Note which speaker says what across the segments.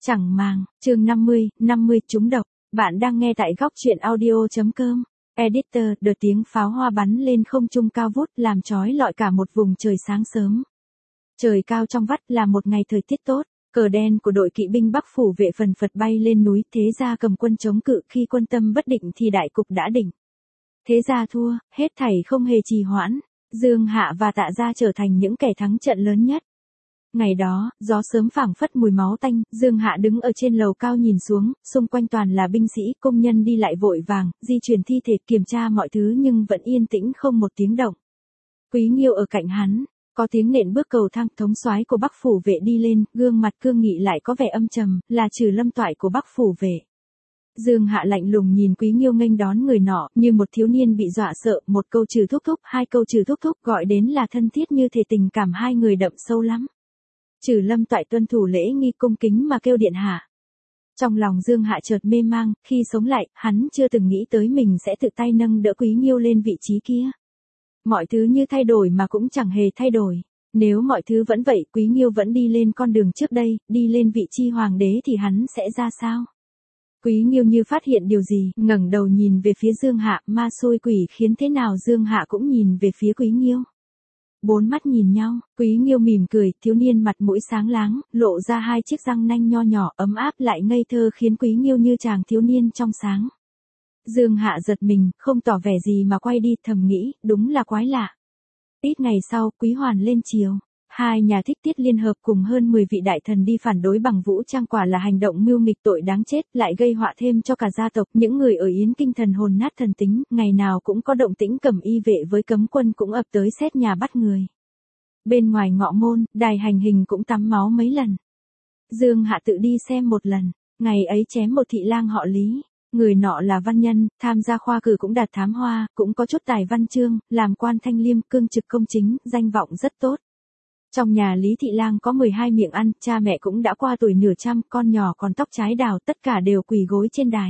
Speaker 1: Chẳng màng, chương 50 trúng độc. Bạn đang nghe tại góc truyện audio.com. Editor, đợt tiếng pháo hoa bắn lên không trung cao vút làm chói lọi cả một vùng trời sáng sớm. Trời cao trong vắt là một ngày thời tiết tốt, cờ đen của đội kỵ binh Bắc phủ vệ phần phật bay lên núi, thế gia cầm quân chống cự, khi quân tâm bất định thì đại cục đã định. Thế gia thua, hết thảy không hề trì hoãn, Dương Hạ và Tạ gia trở thành những kẻ thắng trận lớn nhất. Ngày đó, gió sớm phảng phất mùi máu tanh, Dương Hạ đứng ở trên lầu cao nhìn xuống, xung quanh toàn là binh sĩ, công nhân đi lại vội vàng, di chuyển thi thể, kiểm tra mọi thứ nhưng vẫn yên tĩnh không một tiếng động. Quý Nghiêu ở cạnh hắn, có tiếng nện bước cầu thang, thống soái của Bắc phủ vệ đi lên, gương mặt cương nghị lại có vẻ âm trầm, là Trừ Lâm Toại của Bắc phủ vệ. Dương Hạ lạnh lùng nhìn Quý Nghiêu nghênh đón người nọ, như một thiếu niên bị dọa sợ, một câu Trừ thúc thúc, hai câu Trừ thúc thúc gọi đến là thân thiết như thể tình cảm hai người đậm sâu lắm. Trừ Lâm Toại tuân thủ lễ nghi cung kính mà kêu điện hạ. Trong lòng Dương Hạ chợt mê mang, khi sống lại, hắn chưa từng nghĩ tới mình sẽ tự tay nâng đỡ Quý Nghiêu lên vị trí kia. Mọi thứ như thay đổi mà cũng chẳng hề thay đổi. Nếu mọi thứ vẫn vậy, Quý Nghiêu vẫn đi lên con đường trước đây, đi lên vị trí hoàng đế thì hắn sẽ ra sao? Quý Nghiêu như phát hiện điều gì, ngẩng đầu nhìn về phía Dương Hạ, ma xôi quỷ khiến thế nào Dương Hạ cũng nhìn về phía Quý Nghiêu. Bốn mắt nhìn nhau, Quý Nghiêu mỉm cười, thiếu niên mặt mũi sáng láng, lộ ra hai chiếc răng nanh nho nhỏ, ấm áp lại ngây thơ khiến Quý Nghiêu như chàng thiếu niên trong sáng. Dương Hạ giật mình, không tỏ vẻ gì mà quay đi, thầm nghĩ, đúng là quái lạ. Ít ngày sau, Quý Hoàn lên triều. Hai nhà thích tiết liên hợp cùng hơn 10 vị đại thần đi phản đối Bằng Vũ Trang, quả là hành động mưu nghịch tội đáng chết, lại gây họa thêm cho cả gia tộc. Những người ở Yến Kinh thần hồn nát thần tính, ngày nào cũng có động tĩnh, Cẩm Y vệ với cấm quân cũng ập tới xét nhà bắt người. Bên ngoài ngọ môn, đài hành hình cũng tắm máu mấy lần. Dương Hạ tự đi xem một lần, ngày ấy chém một thị lang họ Lý. Người nọ là văn nhân, tham gia khoa cử cũng đạt thám hoa, cũng có chút tài văn chương, làm quan thanh liêm, cương trực công chính, danh vọng rất tốt. Trong nhà Lý Thị Lang có 12 miệng ăn, cha mẹ cũng đã qua tuổi nửa trăm, con nhỏ còn tóc trái đào, tất cả đều quỳ gối trên đài.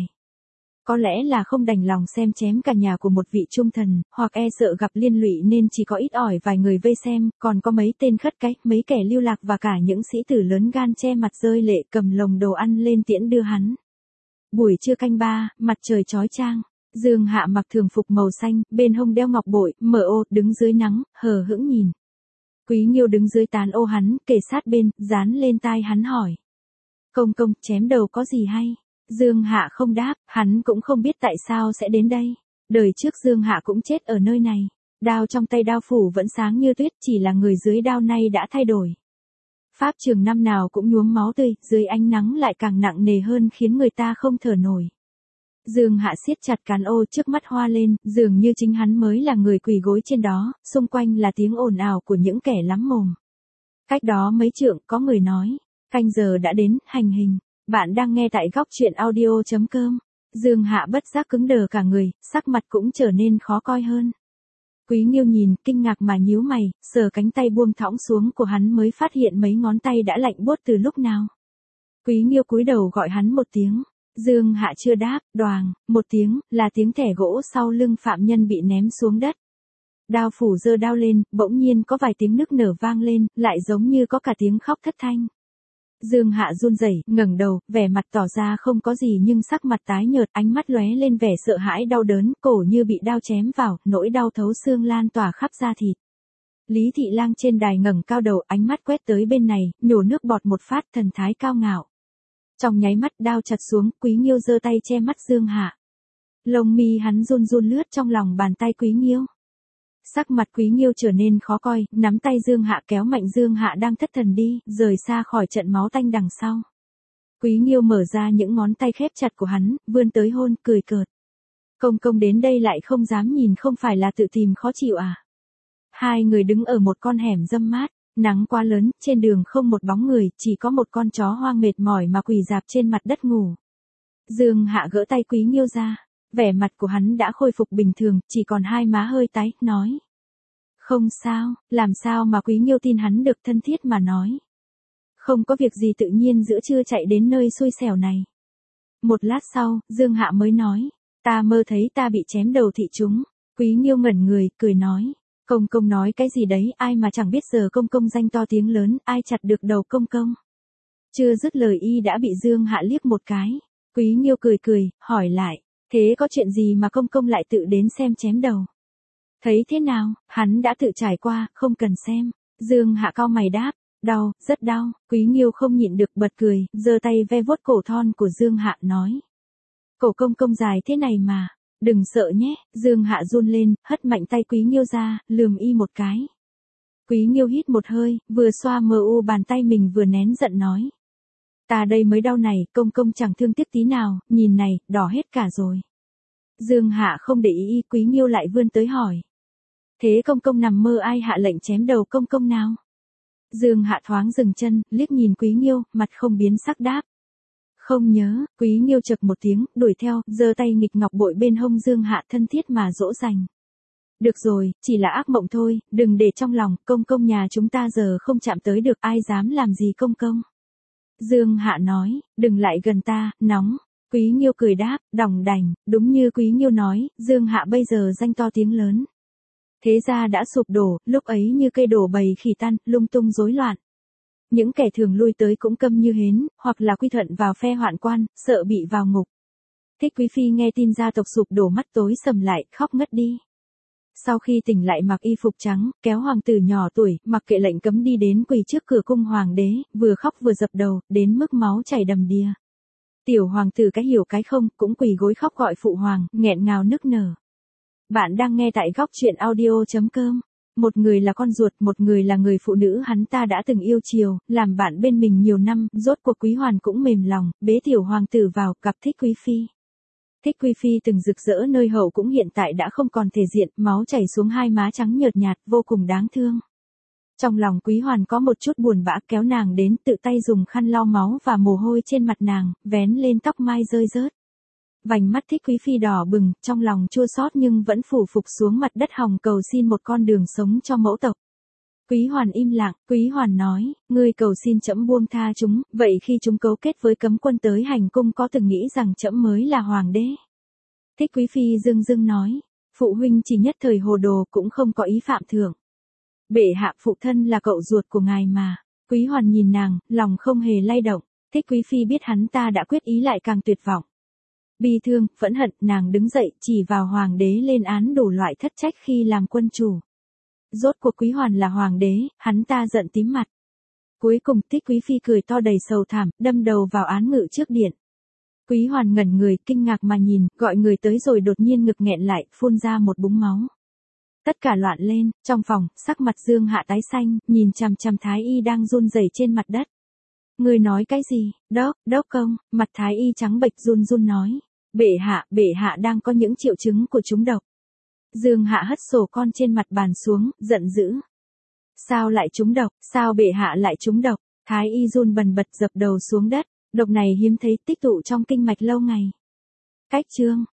Speaker 1: Có lẽ là không đành lòng xem chém cả nhà của một vị trung thần, hoặc e sợ gặp liên lụy nên chỉ có ít ỏi vài người vây xem, còn có mấy tên khất cái, mấy kẻ lưu lạc và cả những sĩ tử lớn gan che mặt rơi lệ cầm lồng đồ ăn lên tiễn đưa hắn. Buổi trưa canh ba, mặt trời chói chang. Dương Hạ mặc thường phục màu xanh, bên hông đeo ngọc bội, mở ô, đứng dưới nắng, hờ hững nhìn. Quý Nghiêu đứng dưới tán ô hắn, kề sát bên, dán lên tai hắn hỏi. Công công, chém đầu có gì hay? Dương Hạ không đáp, hắn cũng không biết tại sao sẽ đến đây. Đời trước Dương Hạ cũng chết ở nơi này. Đao trong tay đao phủ vẫn sáng như tuyết, chỉ là người dưới đao nay đã thay đổi. Pháp trường năm nào cũng nhuốm máu tươi, dưới ánh nắng lại càng nặng nề hơn khiến người ta không thở nổi. Dương Hạ siết chặt cán ô, trước mắt hoa lên, dường như chính hắn mới là người quỳ gối trên đó, xung quanh là tiếng ồn ào của những kẻ lắm mồm. Cách đó mấy trượng, có người nói, canh giờ đã đến, hành hình. Bạn đang nghe tại góc truyện audio.com. Dương Hạ bất giác cứng đờ cả người, sắc mặt cũng trở nên khó coi hơn. Quý Nghiêu nhìn, kinh ngạc mà nhíu mày, sờ cánh tay buông thõng xuống của hắn mới phát hiện mấy ngón tay đã lạnh buốt từ lúc nào. Quý Nghiêu cúi đầu gọi hắn một tiếng. Dương Hạ chưa đáp, đoàng, một tiếng, là tiếng thẻ gỗ sau lưng phạm nhân bị ném xuống đất. Đao phủ giơ đao lên, bỗng nhiên có vài tiếng nức nở vang lên, lại giống như có cả tiếng khóc thất thanh. Dương Hạ run rẩy, ngẩng đầu, vẻ mặt tỏ ra không có gì nhưng sắc mặt tái nhợt, ánh mắt lóe lên vẻ sợ hãi đau đớn, cổ như bị đao chém vào, nỗi đau thấu xương lan tỏa khắp da thịt. Lý Thị Lang trên đài ngẩng cao đầu, ánh mắt quét tới bên này, nhổ nước bọt một phát, thần thái cao ngạo. Trong nháy mắt đao chặt xuống, Quý Nghiêu giơ tay che mắt Dương Hạ. Lông mi hắn run run lướt trong lòng bàn tay Quý Nghiêu. Sắc mặt Quý Nghiêu trở nên khó coi, nắm tay Dương Hạ kéo mạnh Dương Hạ đang thất thần đi, rời xa khỏi trận máu tanh đằng sau. Quý Nghiêu mở ra những ngón tay khép chặt của hắn, vươn tới hôn, cười cợt. Công công đến đây lại không dám nhìn, không phải là tự tìm khó chịu à? Hai người đứng ở một con hẻm râm mát. Nắng quá lớn, trên đường không một bóng người, chỉ có một con chó hoang mệt mỏi mà quỳ rạp trên mặt đất ngủ. Dương Hạ gỡ tay Quý Nghiêu ra, vẻ mặt của hắn đã khôi phục bình thường, chỉ còn hai má hơi tái, nói. Không sao, làm sao mà Quý Nghiêu tin hắn được, thân thiết mà nói. Không có việc gì, tự nhiên giữa trưa chạy đến nơi xui xẻo này. Một lát sau, Dương Hạ mới nói, ta mơ thấy ta bị chém đầu thị chúng. Quý Nghiêu ngẩn người, cười nói. Công công nói cái gì đấy, ai mà chẳng biết giờ công công danh to tiếng lớn, ai chặt được đầu công công. Chưa dứt lời y đã bị Dương Hạ liếc một cái. Quý Nghiêu cười cười, hỏi lại, thế có chuyện gì mà công công lại tự đến xem chém đầu? Thấy thế nào, hắn đã tự trải qua, không cần xem. Dương Hạ cau mày đáp, đau, rất đau. Quý Nghiêu không nhịn được bật cười, giơ tay ve vuốt cổ thon của Dương Hạ nói. Cổ công công dài thế này mà, đừng sợ nhé. Dương Hạ run lên, hất mạnh tay Quý Nghiêu ra, lườm y một cái. Quý Nghiêu hít một hơi, vừa xoa mờ u bàn tay mình vừa nén giận nói. Ta đây mới đau này, công công chẳng thương tiếc tí nào, nhìn này, đỏ hết cả rồi. Dương Hạ không để ý, Quý Nghiêu lại vươn tới hỏi. Thế công công nằm mơ ai hạ lệnh chém đầu công công nào? Dương Hạ thoáng dừng chân, liếc nhìn Quý Nghiêu, mặt không biến sắc đáp. Không nhớ. Quý Nghiêu chậc một tiếng, đuổi theo, giơ tay nghịch ngọc bội bên hông Dương Hạ thân thiết mà dỗ dành. Được rồi, chỉ là ác mộng thôi, đừng để trong lòng, công công nhà chúng ta giờ không chạm tới được, ai dám làm gì công công. Dương Hạ nói, đừng lại gần ta, nóng. Quý Nghiêu cười đáp, đòng đành, đúng như Quý Nghiêu nói, Dương Hạ bây giờ danh to tiếng lớn. Thế gia đã sụp đổ, lúc ấy như cây đổ bầy khỉ tan, lung tung rối loạn. Những kẻ thường lui tới cũng câm như hến, hoặc là quy thuận vào phe hoạn quan, sợ bị vào ngục. Thích Quý Phi nghe tin gia tộc sụp đổ mắt tối sầm lại, khóc ngất đi. Sau khi tỉnh lại mặc y phục trắng, kéo hoàng tử nhỏ tuổi, mặc kệ lệnh cấm đi đến quỳ trước cửa cung hoàng đế, vừa khóc vừa dập đầu, đến mức máu chảy đầm đìa. Tiểu hoàng tử cái hiểu cái không, cũng quỳ gối khóc gọi phụ hoàng, nghẹn ngào nức nở. Bạn đang nghe tại góc truyện audio.com. Một người là con ruột, một người là người phụ nữ hắn ta đã từng yêu chiều, làm bạn bên mình nhiều năm, rốt cuộc Quý Hoàn cũng mềm lòng, bế tiểu hoàng tử vào, gặp Thích Quý Phi. Thích Quý Phi từng rực rỡ nơi hậu cũng hiện tại đã không còn thể diện, máu chảy xuống hai má trắng nhợt nhạt, vô cùng đáng thương. Trong lòng Quý Hoàn có một chút buồn bã, kéo nàng đến, tự tay dùng khăn lau máu và mồ hôi trên mặt nàng, vén lên tóc mai rơi rớt. Vành mắt Thích Quý Phi đỏ bừng, trong lòng chua xót nhưng vẫn phủ phục xuống mặt đất hòng cầu xin một con đường sống cho mẫu tộc. Quý Hoàn im lặng, Quý Hoàn nói, ngươi cầu xin trẫm buông tha chúng, vậy khi chúng cấu kết với cấm quân tới hành cung có từng nghĩ rằng trẫm mới là hoàng đế? Thích Quý Phi dưng dưng nói, phụ huynh chỉ nhất thời hồ đồ cũng không có ý phạm thượng. Bệ hạ phụ thân là cậu ruột của ngài mà. Quý Hoàn nhìn nàng, lòng không hề lay động. Thích Quý Phi biết hắn ta đã quyết ý lại càng tuyệt vọng. Bi thương, phẫn hận, nàng đứng dậy, chỉ vào hoàng đế lên án đủ loại thất trách khi làm quân chủ. Rốt cuộc Quý Hoàn là hoàng đế, hắn ta giận tím mặt. Cuối cùng Thích Quý Phi cười to đầy sầu thảm, đâm đầu vào án ngự trước điện. Quý Hoàn ngẩn người, kinh ngạc mà nhìn, gọi người tới rồi đột nhiên ngực nghẹn lại, phun ra một búng máu. Tất cả loạn lên, trong phòng, sắc mặt Dương Hạ tái xanh, nhìn chằm chằm Thái Y đang run rẩy trên mặt đất. Người nói cái gì? Đốc công, mặt Thái Y trắng bệch run run nói. Bệ hạ đang có những triệu chứng của trúng độc. Dương Hạ hất sổ con trên mặt bàn xuống, giận dữ. Sao lại trúng độc, sao bệ hạ lại trúng độc? Thái Y run bần bật dập đầu xuống đất. Độc này hiếm thấy, tích tụ trong kinh mạch lâu ngày. Cách chương.